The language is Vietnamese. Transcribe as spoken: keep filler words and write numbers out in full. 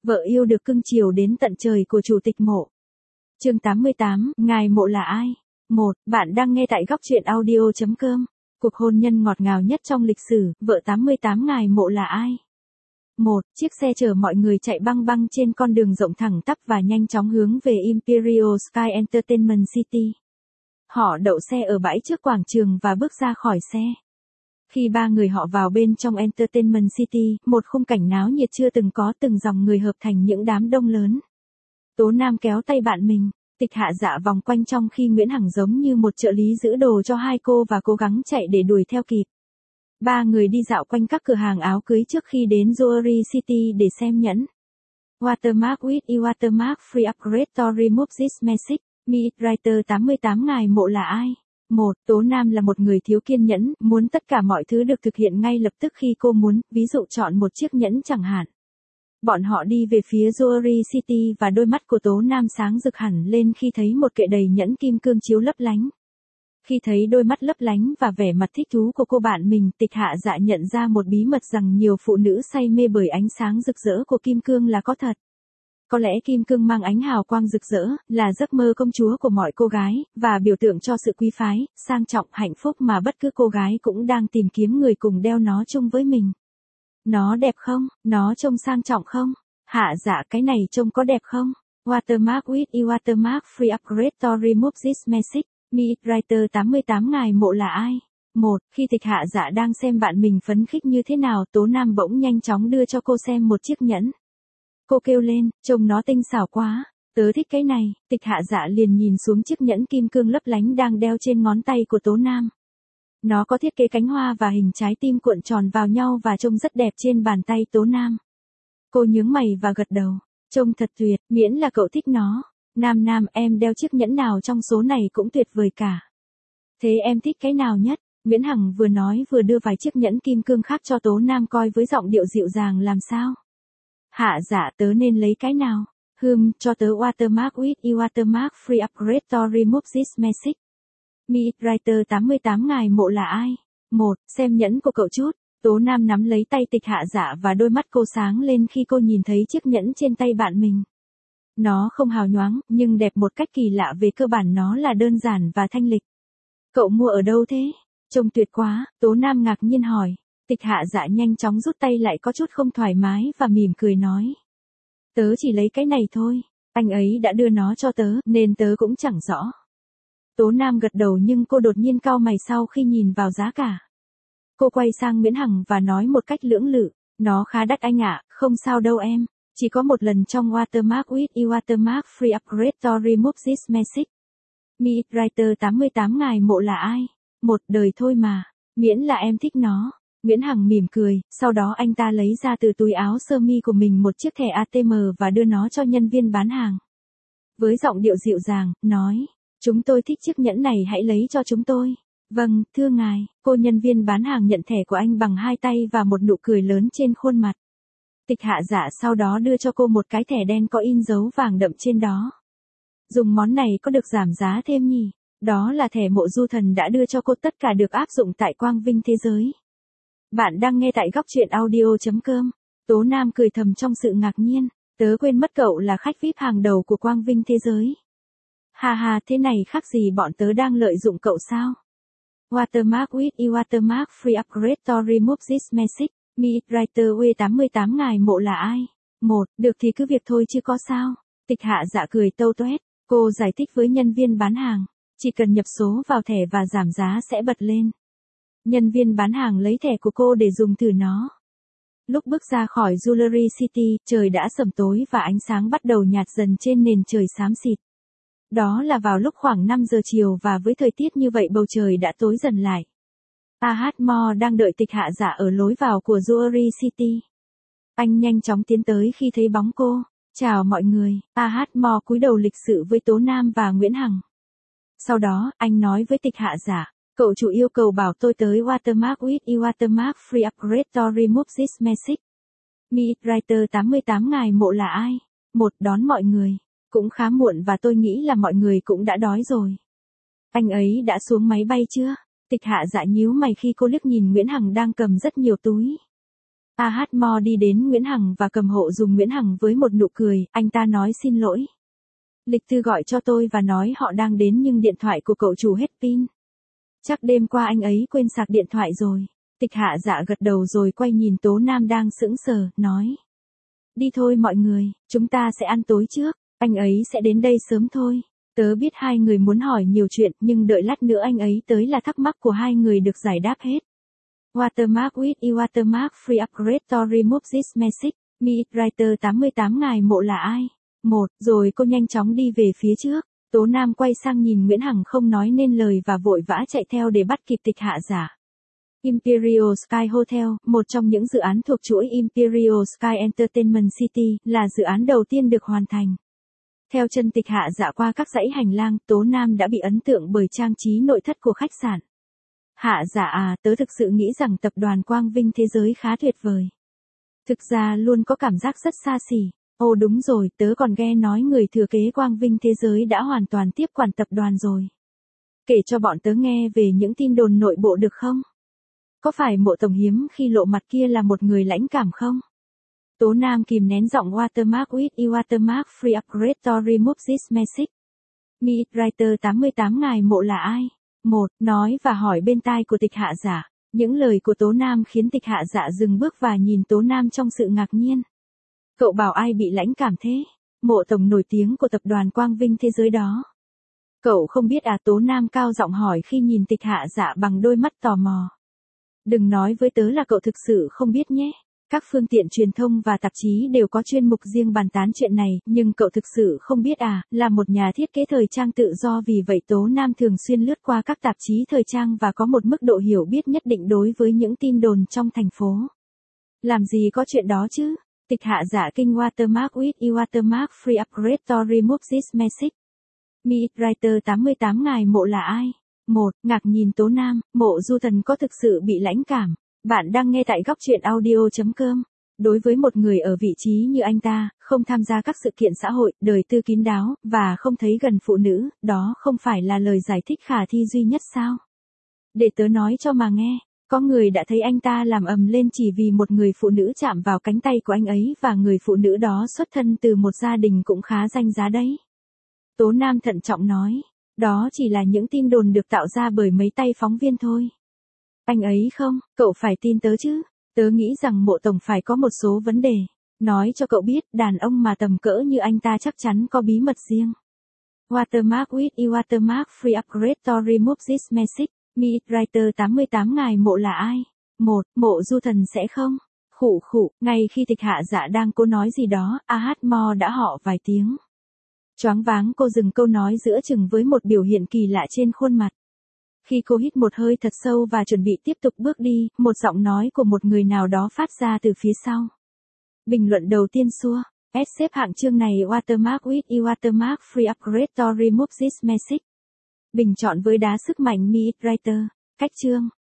Vợ yêu được cưng chiều đến tận trời của Chủ tịch Mộ. Chương tám mươi tám, ngài Mộ là ai? một. Bạn đang nghe tại góc truyện audio chấm com. Cuộc hôn nhân ngọt ngào nhất trong lịch sử, vợ tám mươi tám ngài Mộ là ai? một. Chiếc xe chở mọi người chạy băng băng trên con đường rộng thẳng tắp và nhanh chóng hướng về Imperial Sky Entertainment City. Họ đậu xe ở bãi trước quảng trường và bước ra khỏi xe. Khi ba người họ vào bên trong Entertainment City, một khung cảnh náo nhiệt chưa từng có, từng dòng người hợp thành những đám đông lớn. Tố Nam kéo tay bạn mình, Tịch Hạ Dạ vòng quanh trong khi Nguyễn Hằng giống như một trợ lý giữ đồ cho hai cô và cố gắng chạy để đuổi theo kịp. Ba người đi dạo quanh các cửa hàng áo cưới trước khi đến Jewelry City để xem nhẫn. Watermark with e Watermark free upgrade to remove this message. Meet Writer tám mươi tám ngài Mộ là ai? một. Tố Nam là một người thiếu kiên nhẫn, muốn tất cả mọi thứ được thực hiện ngay lập tức khi cô muốn, ví dụ chọn một chiếc nhẫn chẳng hạn. Bọn họ đi về phía Jewelry City và đôi mắt của Tố Nam sáng rực hẳn lên khi thấy một kệ đầy nhẫn kim cương chiếu lấp lánh. Khi thấy đôi mắt lấp lánh và vẻ mặt thích thú của cô bạn mình, Tịch Hạ Dạ nhận ra một bí mật rằng nhiều phụ nữ say mê bởi ánh sáng rực rỡ của kim cương là có thật. Có lẽ kim cương mang ánh hào quang rực rỡ, là giấc mơ công chúa của mọi cô gái, và biểu tượng cho sự quý phái, sang trọng, hạnh phúc mà bất cứ cô gái cũng đang tìm kiếm người cùng đeo nó chung với mình. Nó đẹp không? Nó trông sang trọng không? Hạ Dạ, cái này trông có đẹp không? Watermark with e Watermark free upgrade to remove this message. Meet Writer tám mươi tám ngài Mộ là ai? một. Khi Tịch Hạ Dạ đang xem bạn mình phấn khích như thế nào, Tố Nam bỗng nhanh chóng đưa cho cô xem một chiếc nhẫn. Cô kêu lên, trông nó tinh xảo quá, tớ thích cái này. Tịch Hạ Dạ liền nhìn xuống chiếc nhẫn kim cương lấp lánh đang đeo trên ngón tay của Tố Nam. Nó có thiết kế cánh hoa và hình trái tim cuộn tròn vào nhau và trông rất đẹp trên bàn tay Tố Nam. Cô nhướng mày và gật đầu, trông thật tuyệt, miễn là cậu thích nó. Nam Nam, em đeo chiếc nhẫn nào trong số này cũng tuyệt vời cả. Thế em thích cái nào nhất? Nguyễn Hằng vừa nói vừa đưa vài chiếc nhẫn kim cương khác cho Tố Nam coi với giọng điệu dịu dàng. Làm sao? Hạ Dạ, tớ nên lấy cái nào? Hừm, cho tớ Watermark with e Watermark free upgrade to remove this message. Meet Writer tám mươi tám ngài Mộ là ai? một. Xem nhẫn của cậu chút. Tố Nam nắm lấy tay Tịch Hạ Dạ và đôi mắt cô sáng lên khi cô nhìn thấy chiếc nhẫn trên tay bạn mình. Nó không hào nhoáng, nhưng đẹp một cách kỳ lạ, về cơ bản nó là đơn giản và thanh lịch. Cậu mua ở đâu thế? Trông tuyệt quá, Tố Nam ngạc nhiên hỏi. Tịch Hạ Dạ nhanh chóng rút tay lại, có chút không thoải mái và mỉm cười nói. Tớ chỉ lấy cái này thôi, anh ấy đã đưa nó cho tớ, nên tớ cũng chẳng rõ. Tố Nam gật đầu nhưng cô đột nhiên cau mày sau khi nhìn vào giá cả. Cô quay sang Nguyễn Hằng và nói một cách lưỡng lự, nó khá đắt anh ạ. Không sao đâu em, chỉ có một lần trong Watermark with e Watermark free upgrade to remove this message. Meet Writer tám mươi tám ngài Mộ là ai? Một đời thôi mà, miễn là em thích nó. Nguyễn Hằng mỉm cười, sau đó anh ta lấy ra từ túi áo sơ mi của mình một chiếc thẻ a tê em và đưa nó cho nhân viên bán hàng. Với giọng điệu dịu dàng, nói, chúng tôi thích chiếc nhẫn này, hãy lấy cho chúng tôi. Vâng, thưa ngài. Cô nhân viên bán hàng nhận thẻ của anh bằng hai tay và một nụ cười lớn trên khuôn mặt. Tịch Hạ Dạ sau đó đưa cho cô một cái thẻ đen có in dấu vàng đậm trên đó. Dùng món này có được giảm giá thêm nhỉ? Đó là thẻ Mộ Du Thần đã đưa cho cô, tất cả được áp dụng tại Quang Vinh Thế Giới. Bạn đang nghe tại góc truyện audio chấm com. Tố Nam cười thầm trong sự ngạc nhiên. Tớ quên mất cậu là khách vi ai pi hàng đầu của Quang Vinh Thế Giới. Ha ha, thế này khác gì bọn tớ đang lợi dụng cậu sao? Watermark with e Watermark free upgrade to remove this message. Meet Writer W tám mươi tám ngài Mộ là ai? một. Được thì cứ việc thôi chứ có sao? Tịch Hạ Dạ cười tâu tuét. Cô giải thích với nhân viên bán hàng. Chỉ cần nhập số vào thẻ và giảm giá sẽ bật lên. Nhân viên bán hàng lấy thẻ của cô để dùng thử nó. Lúc bước ra khỏi Jewelry City, trời đã sẩm tối và ánh sáng bắt đầu nhạt dần trên nền trời xám xịt. Đó là vào lúc khoảng năm giờ chiều và với thời tiết như vậy bầu trời đã tối dần lại. a hát Mo đang đợi Tịch Hạ Dạ ở lối vào của Jewelry City. Anh nhanh chóng tiến tới khi thấy bóng cô. Chào mọi người. a hát Mo cúi đầu lịch sự với Tố Nam và Nguyễn Hằng. Sau đó, anh nói với Tịch Hạ Dạ. Cậu chủ yêu cầu bảo tôi tới Watermark with e Watermark free upgrade to remove this message. Meet Writer tám mươi tám ngài Mộ là ai? Một. Đón mọi người. Cũng khá muộn và tôi nghĩ là mọi người cũng đã đói rồi. Anh ấy đã xuống máy bay chưa? Tịch Hạ Dạ nhíu mày khi cô liếc nhìn Nguyễn Hằng đang cầm rất nhiều túi. A Hát Mo đi đến Nguyễn Hằng và cầm hộ dùng Nguyễn Hằng với một nụ cười, anh ta nói xin lỗi. Lịch Tư gọi cho tôi và nói họ đang đến nhưng điện thoại của cậu chủ hết pin. Chắc đêm qua anh ấy quên sạc điện thoại rồi. Tịch Hạ Dạ gật đầu rồi quay nhìn Tố Nam đang sững sờ, nói. Đi thôi mọi người, chúng ta sẽ ăn tối trước, anh ấy sẽ đến đây sớm thôi. Tớ biết hai người muốn hỏi nhiều chuyện nhưng đợi lát nữa anh ấy tới là thắc mắc của hai người được giải đáp hết. Watermark with e watermark free upgrade to remove this message. Meetwriter tám mươi tám ngài mộ là ai? Một, rồi cô nhanh chóng đi về phía trước. Tố Nam quay sang nhìn Nguyễn Hằng không nói nên lời và vội vã chạy theo để bắt kịp Tịch Hạ Dạ. Imperial Sky Hotel, một trong những dự án thuộc chuỗi Imperial Sky Entertainment City, là dự án đầu tiên được hoàn thành. Theo chân Tịch Hạ Dạ qua các dãy hành lang, Tố Nam đã bị ấn tượng bởi trang trí nội thất của khách sạn. Hạ Dạ à, tớ thực sự nghĩ rằng tập đoàn Quang Vinh thế giới khá tuyệt vời. Thực ra luôn có cảm giác rất xa xỉ. Ồ đúng rồi, tớ còn nghe nói người thừa kế Quang Vinh thế giới đã hoàn toàn tiếp quản tập đoàn rồi. Kể cho bọn tớ nghe về những tin đồn nội bộ được không? Có phải Mộ tổng hiếm khi lộ mặt kia là một người lãnh cảm không? Tố Nam kìm nén giọng Watermark with e watermark free upgrade to remove this message. Meetwriter tám mươi tám ngài mộ là ai? Một, nói và hỏi bên tai của Tịch Hạ Dạ. Những lời của Tố Nam khiến Tịch Hạ Dạ dừng bước và nhìn Tố Nam trong sự ngạc nhiên. Cậu bảo ai bị lãnh cảm thế? Mộ tổng nổi tiếng của tập đoàn Quang Vinh thế giới đó. Cậu không biết à? Tố Nam cao giọng hỏi khi nhìn Tịch Hạ Dạ bằng đôi mắt tò mò. Đừng nói với tớ là cậu thực sự không biết nhé. Các phương tiện truyền thông và tạp chí đều có chuyên mục riêng bàn tán chuyện này, nhưng cậu thực sự không biết à, là một nhà thiết kế thời trang tự do vì vậy Tố Nam thường xuyên lướt qua các tạp chí thời trang và có một mức độ hiểu biết nhất định đối với những tin đồn trong thành phố. Làm gì có chuyện đó chứ? Tịch Hạ Dạ kinh Watermark with e watermark free upgrade to remove this message. Meetwriter tám mươi tám ngài mộ là ai? Một, ngạc nhìn Tố Nam, Mộ Du Thần có thực sự bị lãnh cảm. Bạn đang nghe tại góc truyện audio chấm com. Đối với một người ở vị trí như anh ta, không tham gia các sự kiện xã hội, đời tư kín đáo, và không thấy gần phụ nữ, đó không phải là lời giải thích khả thi duy nhất sao? Để tớ nói cho mà nghe, có người đã thấy anh ta làm ầm lên chỉ vì một người phụ nữ chạm vào cánh tay của anh ấy và người phụ nữ đó xuất thân từ một gia đình cũng khá danh giá đấy. Tố Nam thận trọng nói, đó chỉ là những tin đồn được tạo ra bởi mấy tay phóng viên thôi. Anh ấy không, cậu phải tin tớ chứ. Tớ nghĩ rằng Mộ tổng phải có một số vấn đề. Nói cho cậu biết, đàn ông mà tầm cỡ như anh ta chắc chắn có bí mật riêng. Watermark with e watermark free upgrade to remove this message. Meetwriter tám mươi tám ngài mộ là ai? Một, Mộ Du Thần sẽ không? Khụ khụ, ngay khi Tịch Hạ Dạ đang cố nói gì đó, A Hát Mo đã họ vài tiếng. Choáng váng cô dừng câu nói giữa chừng với một biểu hiện kỳ lạ trên khuôn mặt. Khi cô hít một hơi thật sâu và chuẩn bị tiếp tục bước đi, một giọng nói của một người nào đó phát ra từ phía sau. Bình luận đầu tiên xua. S xếp hạng chương này Watermark with e watermark free upgrade to remove this message. Bình chọn với đá sức mạnh Meetwriter. Cách chương.